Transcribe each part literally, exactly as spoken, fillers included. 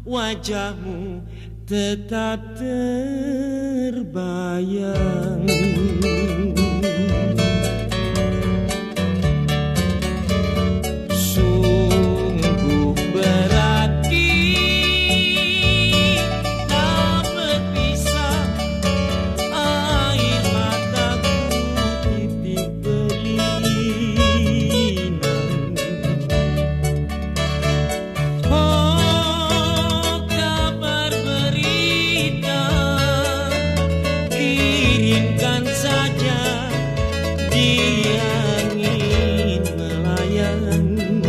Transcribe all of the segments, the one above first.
wajahmu tetap terbayang. Sungguh berarti tak berpisah, air mataku titik berlinang. Oh, kabar berita kirimkan saja di angin melayang.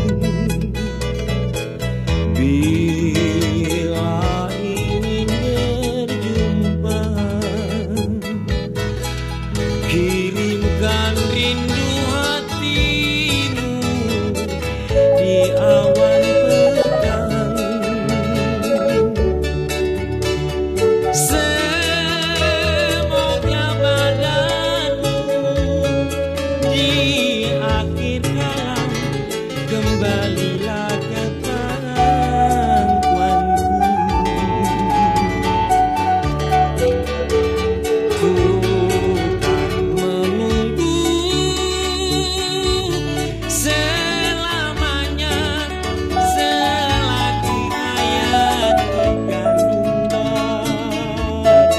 Bila ingin berjumpa, kirimkan rindu hatimu di awan petang. Semoga badanmu di akhir kalam kembalilah ke pangkuanku. Ku kan menunggu selamanya selagi hayat digandung badan.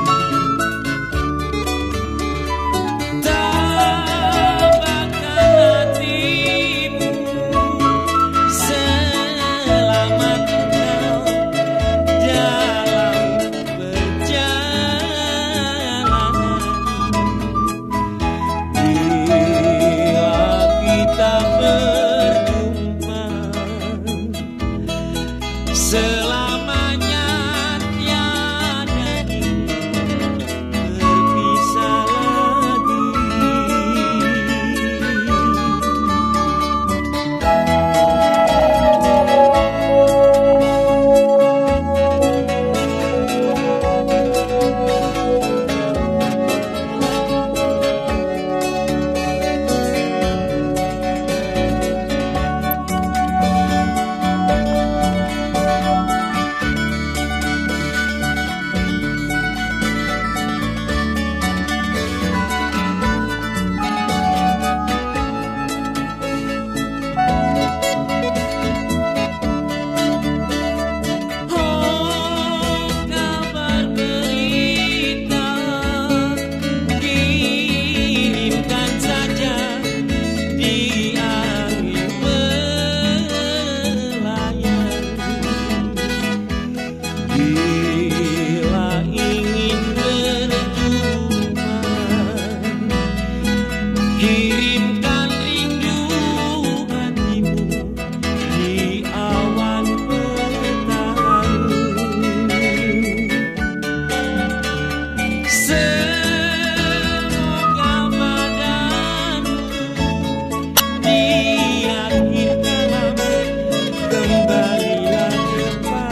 Tabahkan hatimu, selamat engkau dalam perjalanan. Bila kita berjumpa, selamanya tiada ingin berpisah lagi. Oh, kabar berita kirimkan saja di angin melayang. Bila ingin berjumpa, kirimkan rindu hatimu di awan petang. Semoga badanmu di akhir kalam kembalilah ke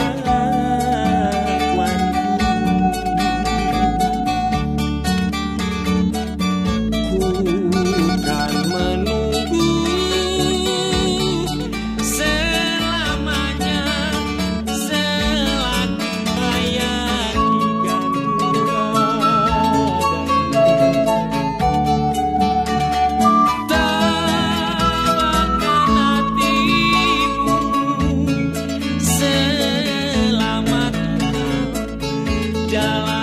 pangkuanku. Ku kan menunggu selamanya selagi hayat digandung badan. Tabahkan hatimu, selamat engkau dalam